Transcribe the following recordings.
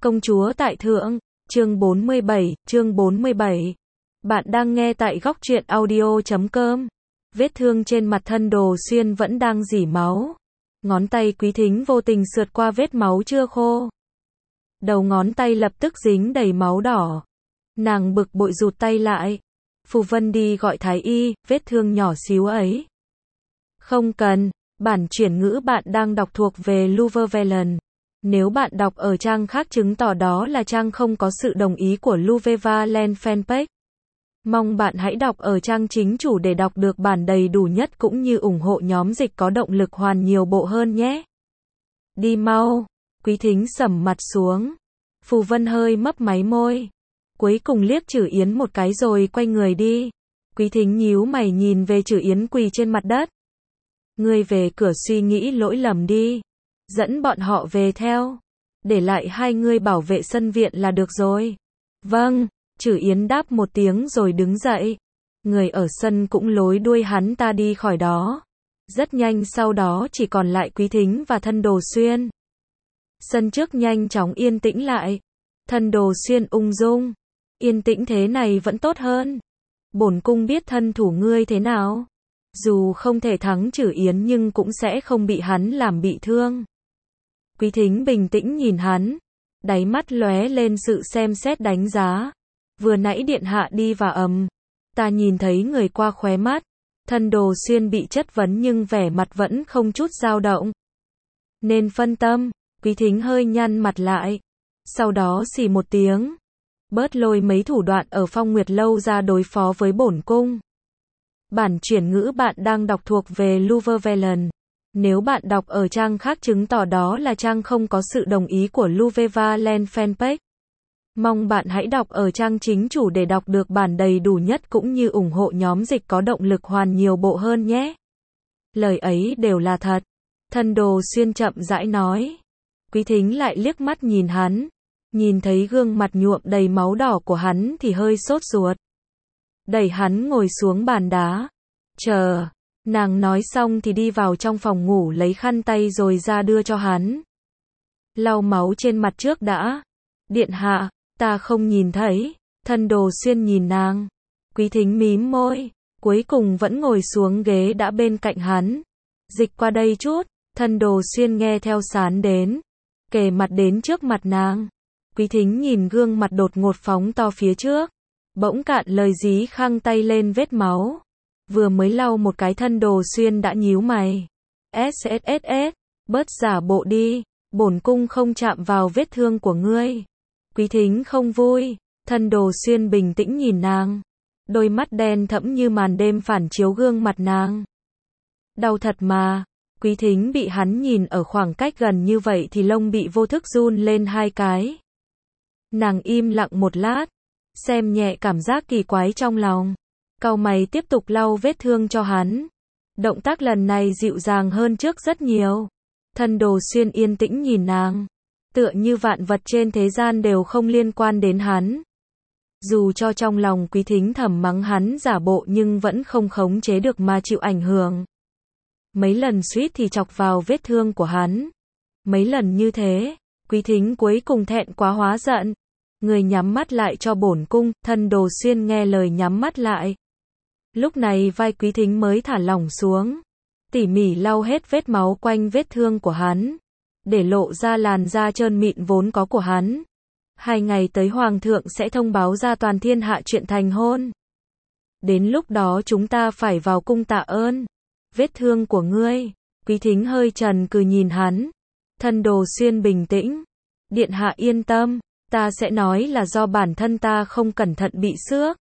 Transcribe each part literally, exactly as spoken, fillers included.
Công chúa tại thượng, chương bốn mươi bảy, chương bốn mươi bảy. Bạn đang nghe tại góc truyện audio chấm com. Vết thương trên mặt Thân Đồ Xuyên vẫn đang rỉ máu. Ngón tay Quý Thính vô tình sượt qua vết máu chưa khô. Đầu ngón tay lập tức dính đầy máu đỏ. Nàng bực bội rụt tay lại. Phù Vân đi gọi thái y, vết thương nhỏ xíu ấy. Không cần, bản chuyển ngữ bạn đang đọc thuộc về Luvervelen. Nếu bạn đọc ở trang khác chứng tỏ đó là trang không có sự đồng ý của Luvervelen fanpage. Mong bạn hãy đọc ở trang chính chủ để đọc được bản đầy đủ nhất cũng như ủng hộ nhóm dịch có động lực hoàn nhiều bộ hơn nhé. Đi mau, Quý Thính sầm mặt xuống. Phù Vân hơi mấp máy môi. Cuối cùng liếc Trử Yến một cái rồi quay người đi. Quý Thính nhíu mày nhìn về Trử Yến quỳ trên mặt đất. Ngươi về cửa suy nghĩ lỗi lầm đi. Dẫn bọn họ về theo. Để lại hai ngươi bảo vệ sân viện là được rồi. Vâng, Trử Yến đáp một tiếng rồi đứng dậy. Người ở sân cũng lối đuôi hắn ta đi khỏi đó. Rất nhanh sau đó chỉ còn lại Quý Thính và Thân Đồ Xuyên. Sân trước nhanh chóng yên tĩnh lại. Thân Đồ Xuyên ung dung. Yên tĩnh thế này vẫn tốt hơn. Bổn cung biết thân thủ ngươi thế nào. Dù không thể thắng Trử Yến nhưng cũng sẽ không bị hắn làm bị thương. Quý Thính bình tĩnh nhìn hắn. Đáy mắt lóe lên sự xem xét đánh giá. Vừa nãy điện hạ đi và ầm. Ta nhìn thấy người qua khóe mắt. Thân Đồ Xuyên bị chất vấn nhưng vẻ mặt vẫn không chút dao động. Nên phân tâm. Quý Thính hơi nhăn mặt lại. Sau đó xì một tiếng. Bớt lôi mấy thủ đoạn ở Phong Nguyệt Lâu ra đối phó với bổn cung. Bản chuyển ngữ bạn đang đọc thuộc về Luvervelen. Nếu bạn đọc ở trang khác chứng tỏ đó là trang không có sự đồng ý của Luvervelen fanpage. Mong bạn hãy đọc ở trang chính chủ để đọc được bản đầy đủ nhất cũng như ủng hộ nhóm dịch có động lực hoàn nhiều bộ hơn nhé. Lời ấy đều là thật. Thân Đồ Xuyên chậm rãi nói. Quý Thính lại liếc mắt nhìn hắn. Nhìn thấy gương mặt nhuộm đầy máu đỏ của hắn thì hơi sốt ruột. Đẩy hắn ngồi xuống bàn đá. Chờ. Nàng nói xong thì đi vào trong phòng ngủ lấy khăn tay rồi ra đưa cho hắn. Lau máu trên mặt trước đã. Điện hạ, ta không nhìn thấy. Thân Đồ Xuyên nhìn nàng. Quý Thính mím môi. Cuối cùng vẫn ngồi xuống ghế đã bên cạnh hắn. Dịch qua đây chút. Thân Đồ Xuyên nghe theo sán đến. Kề mặt đến trước mặt nàng. Quý Thính nhìn gương mặt đột ngột phóng to phía trước. Bỗng cạn lời dí khăng tay lên vết máu. Vừa mới lau một cái Thân Đồ Xuyên đã nhíu mày. S S S S, bớt giả bộ đi. Bổn cung không chạm vào vết thương của ngươi. Quý Thính không vui. Thân Đồ Xuyên bình tĩnh nhìn nàng. Đôi mắt đen thẫm như màn đêm phản chiếu gương mặt nàng. Đau thật mà. Quý Thính bị hắn nhìn ở khoảng cách gần như vậy thì lông bị vô thức run lên hai cái. Nàng im lặng một lát. Xem nhẹ cảm giác kỳ quái trong lòng. Cau mày tiếp tục lau vết thương cho hắn. Động tác lần này dịu dàng hơn trước rất nhiều. Thân Đồ Xuyên yên tĩnh nhìn nàng. Tựa như vạn vật trên thế gian đều không liên quan đến hắn. Dù cho trong lòng Quý Thính thầm mắng hắn giả bộ nhưng vẫn không khống chế được mà chịu ảnh hưởng. Mấy lần suýt thì chọc vào vết thương của hắn. Mấy lần như thế, Quý Thính cuối cùng thẹn quá hóa giận. Người nhắm mắt lại cho bổn cung. Thân Đồ Xuyên nghe lời nhắm mắt lại. Lúc này vai Quý Thính mới thả lỏng xuống. Tỉ mỉ lau hết vết máu quanh vết thương của hắn. Để lộ ra làn da trơn mịn vốn có của hắn. Hai ngày tới Hoàng thượng sẽ thông báo ra toàn thiên hạ chuyện thành hôn. Đến lúc đó chúng ta phải vào cung tạ ơn. Vết thương của ngươi. Quý Thính hơi trần cừ nhìn hắn. Thân Đồ Xuyên bình tĩnh. Điện hạ yên tâm. Ta sẽ nói là do bản thân ta không cẩn thận bị xước.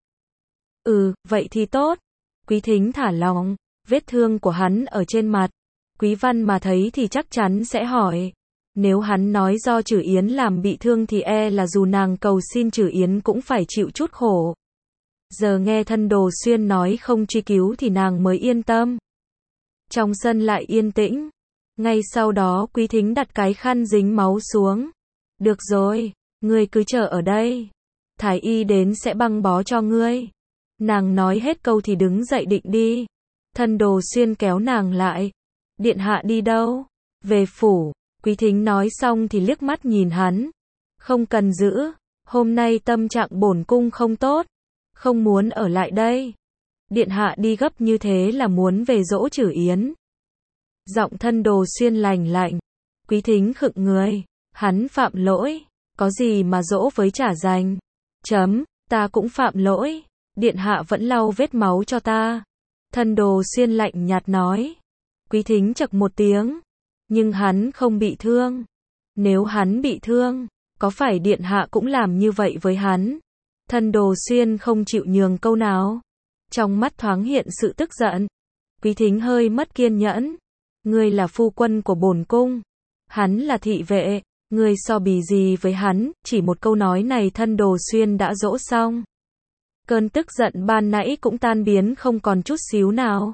Ừ, vậy thì tốt. Quý Thính thả lỏng. Vết thương của hắn ở trên mặt. Quý Văn mà thấy thì chắc chắn sẽ hỏi. Nếu hắn nói do Trử Yến làm bị thương thì e là dù nàng cầu xin Trử Yến cũng phải chịu chút khổ. Giờ nghe Thân Đồ Xuyên nói không truy cứu thì nàng mới yên tâm. Trong sân lại yên tĩnh. Ngay sau đó Quý Thính đặt cái khăn dính máu xuống. Được rồi, ngươi cứ chờ ở đây. Thái y đến sẽ băng bó cho ngươi. Nàng nói hết câu thì đứng dậy định đi. Thân Đồ Xuyên kéo nàng lại. Điện hạ đi đâu? Về phủ. Quý Thính nói xong thì liếc mắt nhìn hắn. Không cần giữ, hôm nay tâm trạng bổn cung không tốt, không muốn ở lại đây. Điện hạ đi gấp như thế là muốn về dỗ Trử Yến. Giọng Thân Đồ Xuyên lành lạnh. Quý Thính khựng người, hắn phạm lỗi, có gì mà dỗ với trả dành. Chấm, ta cũng phạm lỗi, điện hạ vẫn lau vết máu cho ta. Thân Đồ Xuyên lạnh nhạt nói. Quý Thính chậc một tiếng, nhưng hắn không bị thương. Nếu hắn bị thương, có phải điện hạ cũng làm như vậy với hắn? Thân Đồ Xuyên không chịu nhường câu nào. Trong mắt thoáng hiện sự tức giận. Quý Thính hơi mất kiên nhẫn. Ngươi là phu quân của bổn cung, hắn là thị vệ, ngươi so bì gì với hắn? Chỉ một câu nói này Thân Đồ Xuyên đã dỗ xong. Cơn tức giận ban nãy cũng tan biến không còn chút xíu nào.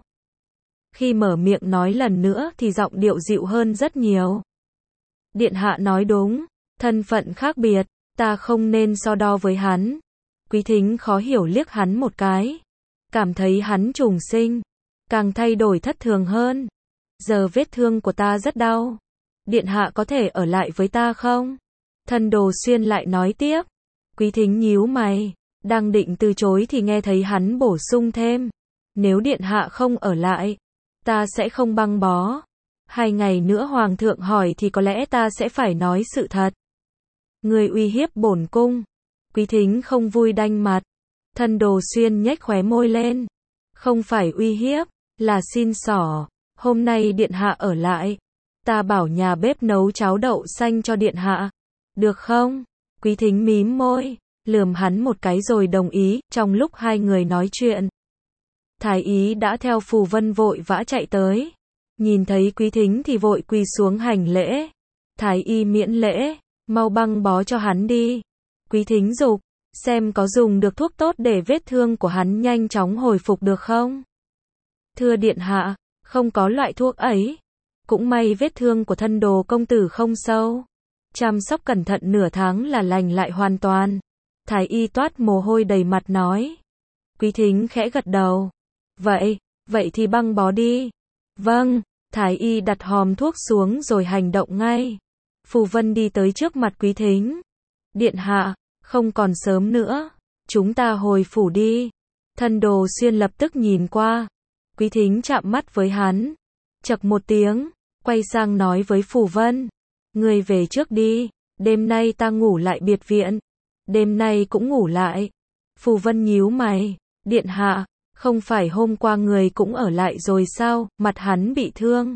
Khi mở miệng nói lần nữa thì giọng điệu dịu hơn rất nhiều. Điện hạ nói đúng, thân phận khác biệt, ta không nên so đo với hắn. Quý Thính khó hiểu liếc hắn một cái, cảm thấy hắn trùng sinh, càng thay đổi thất thường hơn. Giờ vết thương của ta rất đau, điện hạ có thể ở lại với ta không? Thân Đồ Xuyên lại nói tiếp. Quý Thính nhíu mày, đang định từ chối thì nghe thấy hắn bổ sung thêm. Nếu điện hạ không ở lại, ta sẽ không băng bó. Hai ngày nữa hoàng thượng hỏi thì có lẽ ta sẽ phải nói sự thật. Người uy hiếp bổn cung. Quý Thính không vui đanh mặt. Thân Đồ Xuyên nhếch khóe môi lên. Không phải uy hiếp, là xin xỏ. Hôm nay điện hạ ở lại, ta bảo nhà bếp nấu cháo đậu xanh cho điện hạ. Được không? Quý Thính mím môi, lườm hắn một cái rồi đồng ý. Trong lúc hai người nói chuyện, Thái y đã theo Phù Vân vội vã chạy tới. Nhìn thấy Quý Thính thì vội quỳ xuống hành lễ. Thái y miễn lễ, mau băng bó cho hắn đi. Quý Thính giục, xem có dùng được thuốc tốt để vết thương của hắn nhanh chóng hồi phục được không? Thưa điện hạ, không có loại thuốc ấy. Cũng may vết thương của Thân Đồ công tử không sâu. Chăm sóc cẩn thận nửa tháng là lành lại hoàn toàn. Thái y toát mồ hôi đầy mặt nói. Quý Thính khẽ gật đầu. Vậy, vậy thì băng bó đi. Vâng, Thái y đặt hòm thuốc xuống rồi hành động ngay. Phù Vân đi tới trước mặt Quý Thính. Điện hạ, không còn sớm nữa, chúng ta hồi phủ đi. Thân Đồ Xuyên lập tức nhìn qua. Quý Thính chạm mắt với hắn, chậc một tiếng, quay sang nói với Phù Vân. Ngươi về trước đi, đêm nay ta ngủ lại biệt viện. Đêm nay cũng ngủ lại. Phù Vân nhíu mày. Điện hạ, không phải hôm qua người cũng ở lại rồi sao? Mặt hắn bị thương,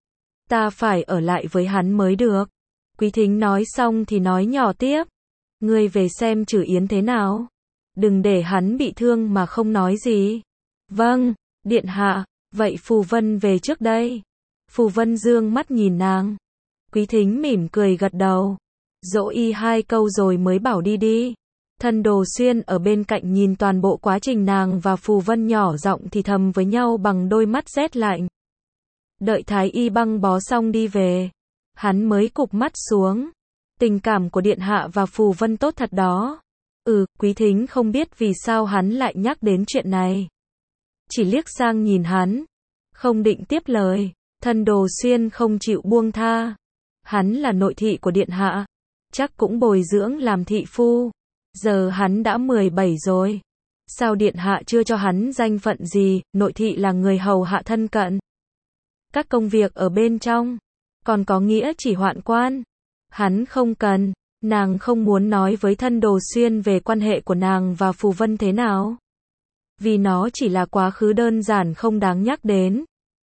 ta phải ở lại với hắn mới được. Quý Thính nói xong thì nói nhỏ tiếp. Ngươi về xem Trử Yến thế nào, đừng để hắn bị thương mà không nói gì. Vâng, điện hạ, vậy Phù Vân về trước đây. Phù Vân dương mắt nhìn nàng. Quý Thính mỉm cười gật đầu, dỗ y hai câu rồi mới bảo đi đi. Thân Đồ Xuyên ở bên cạnh nhìn toàn bộ quá trình nàng và Phù Vân nhỏ giọng thì thầm với nhau bằng đôi mắt rét lạnh. Đợi Thái y băng bó xong đi về, hắn mới cụp mắt xuống. Tình cảm của điện hạ và Phù Vân tốt thật đó. Ừ, Quý Thính không biết vì sao hắn lại nhắc đến chuyện này. Chỉ liếc sang nhìn hắn, không định tiếp lời. Thân Đồ Xuyên không chịu buông tha. Hắn là nội thị của điện hạ, chắc cũng bồi dưỡng làm thị phu. Giờ hắn đã mười bảy rồi. Sao điện hạ chưa cho hắn danh phận gì? Nội thị là người hầu hạ thân cận. Các công việc ở bên trong, còn có nghĩa chỉ hoạn quan. Hắn không cần. Nàng không muốn nói với Thân Đồ Xuyên về quan hệ của nàng và Phù Vân thế nào, vì nó chỉ là quá khứ đơn giản không đáng nhắc đến.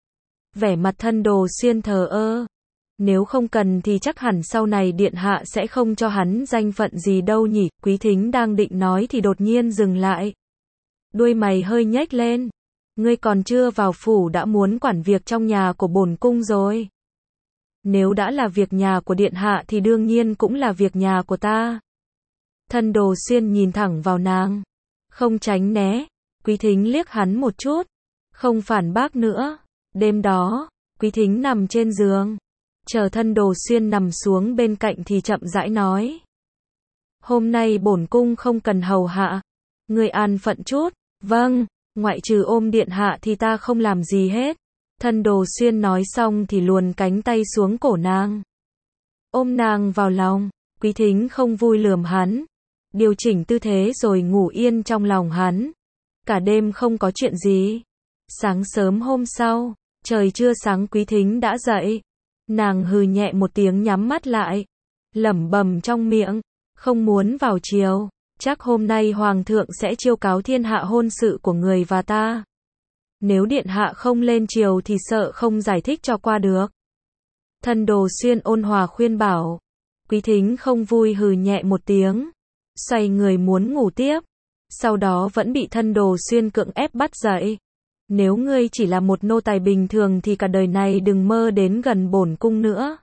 Vẻ mặt Thân Đồ Xuyên thờ ơ. Nếu không cần thì chắc hẳn sau này điện hạ sẽ không cho hắn danh phận gì đâu nhỉ. Quý Thính đang định nói thì đột nhiên dừng lại. Đuôi mày hơi nhếch lên. Ngươi còn chưa vào phủ đã muốn quản việc trong nhà của bổn cung rồi. Nếu đã là việc nhà của điện hạ thì đương nhiên cũng là việc nhà của ta. Thân Đồ Xuyên nhìn thẳng vào nàng, không tránh né. Quý Thính liếc hắn một chút, không phản bác nữa. Đêm đó, Quý Thính nằm trên giường, chờ Thân Đồ Xuyên nằm xuống bên cạnh thì chậm rãi nói. Hôm nay bổn cung không cần hầu hạ, ngươi an phận chút. Vâng, ngoại trừ ôm điện hạ thì ta không làm gì hết. Thân Đồ Xuyên nói xong thì luồn cánh tay xuống cổ nàng, ôm nàng vào lòng. Quý Quý Thính không vui lườm hắn, điều chỉnh tư thế rồi ngủ yên trong lòng hắn. Cả đêm không có chuyện gì. Sáng sớm hôm sau, trời chưa sáng Quý Thính đã dậy. Nàng hừ nhẹ một tiếng nhắm mắt lại, lẩm bẩm trong miệng, không muốn vào chiều, chắc hôm nay hoàng thượng sẽ chiêu cáo thiên hạ hôn sự của người và ta. Nếu điện hạ không lên chiều thì sợ không giải thích cho qua được. Thân Đồ Xuyên ôn hòa khuyên bảo. Quý Thính không vui hừ nhẹ một tiếng, xoay người muốn ngủ tiếp, sau đó vẫn bị Thân Đồ Xuyên cưỡng ép bắt dậy. Nếu ngươi chỉ là một nô tài bình thường thì cả đời này đừng mơ đến gần bổn cung nữa.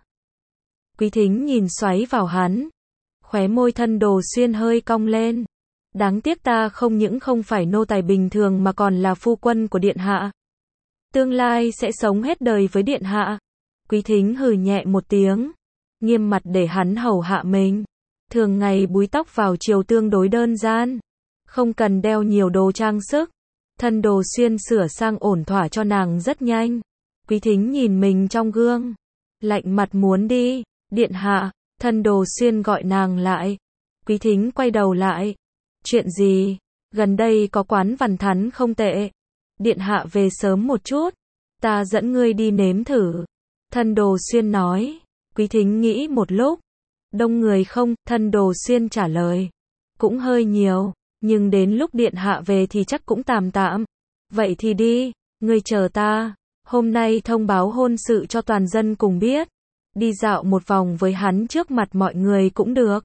Quý Thính nhìn xoáy vào hắn, khóe môi Thân Đồ Xuyên hơi cong lên. Đáng tiếc ta không những không phải nô tài bình thường mà còn là phu quân của điện hạ. Tương lai sẽ sống hết đời với điện hạ. Quý Thính hừ nhẹ một tiếng, nghiêm mặt để hắn hầu hạ mình. Thường ngày búi tóc vào chiều tương đối đơn giản, không cần đeo nhiều đồ trang sức. Thân Đồ Xuyên sửa sang ổn thỏa cho nàng rất nhanh. Quý Thính nhìn mình trong gương, lạnh mặt muốn đi. Điện hạ, Thân Đồ Xuyên gọi nàng lại. Quý Thính quay đầu lại. Chuyện gì? Gần đây có quán vằn thắn không tệ. Điện hạ về sớm một chút, ta dẫn ngươi đi nếm thử. Thân Đồ Xuyên nói. Quý Thính nghĩ một lúc. Đông người không? Thân Đồ Xuyên trả lời. Cũng hơi nhiều, nhưng đến lúc điện hạ về thì chắc cũng tạm tạm. Vậy thì đi, ngươi chờ ta. Hôm nay thông báo hôn sự cho toàn dân cùng biết. Đi dạo một vòng với hắn trước mặt mọi người cũng được.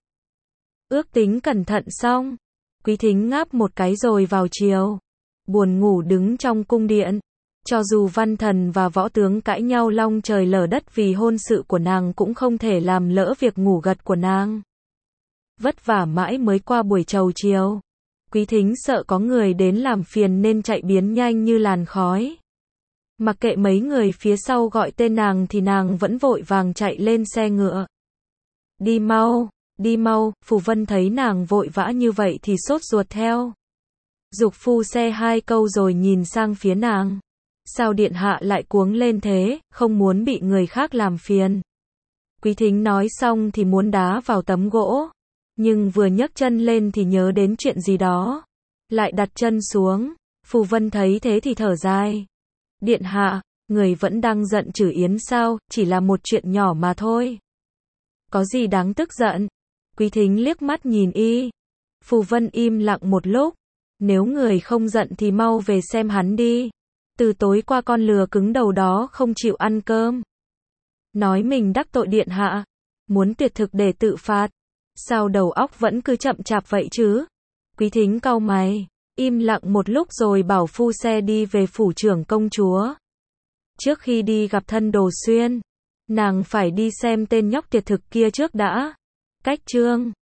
Ước tính cẩn thận xong, Quý Thính ngáp một cái rồi vào chiều. Buồn ngủ đứng trong cung điện. Cho dù văn thần và võ tướng cãi nhau long trời lở đất vì hôn sự của nàng cũng không thể làm lỡ việc ngủ gật của nàng. Vất vả mãi mới qua buổi chầu chiều. Quý Thính sợ có người đến làm phiền nên chạy biến nhanh như làn khói. Mặc kệ mấy người phía sau gọi tên nàng thì nàng vẫn vội vàng chạy lên xe ngựa. Đi mau, đi mau. Phù Vân thấy nàng vội vã như vậy thì sốt ruột theo. Giục phu xe hai câu rồi nhìn sang phía nàng. Sao điện hạ lại cuống lên thế, không muốn bị người khác làm phiền. Quý Thính nói xong thì muốn đá vào tấm gỗ. Nhưng vừa nhấc chân lên thì nhớ đến chuyện gì đó. Lại đặt chân xuống. Phù Vân thấy thế thì thở dài. Điện hạ, người vẫn đang giận chử Yến sao, chỉ là một chuyện nhỏ mà thôi. Có gì đáng tức giận? Quý Thính liếc mắt nhìn y. Phù Vân im lặng một lúc. Nếu người không giận thì mau về xem hắn đi. Từ tối qua con lừa cứng đầu đó không chịu ăn cơm. Nói mình đắc tội điện hạ. Muốn tuyệt thực để tự phạt. Sao đầu óc vẫn cứ chậm chạp vậy chứ? Quý Thính cau mày, im lặng một lúc rồi bảo phu xe đi về phủ trưởng công chúa. Trước khi đi gặp Thân Đồ Xuyên, nàng phải đi xem tên nhóc tuyệt thực kia trước đã. Cách trương.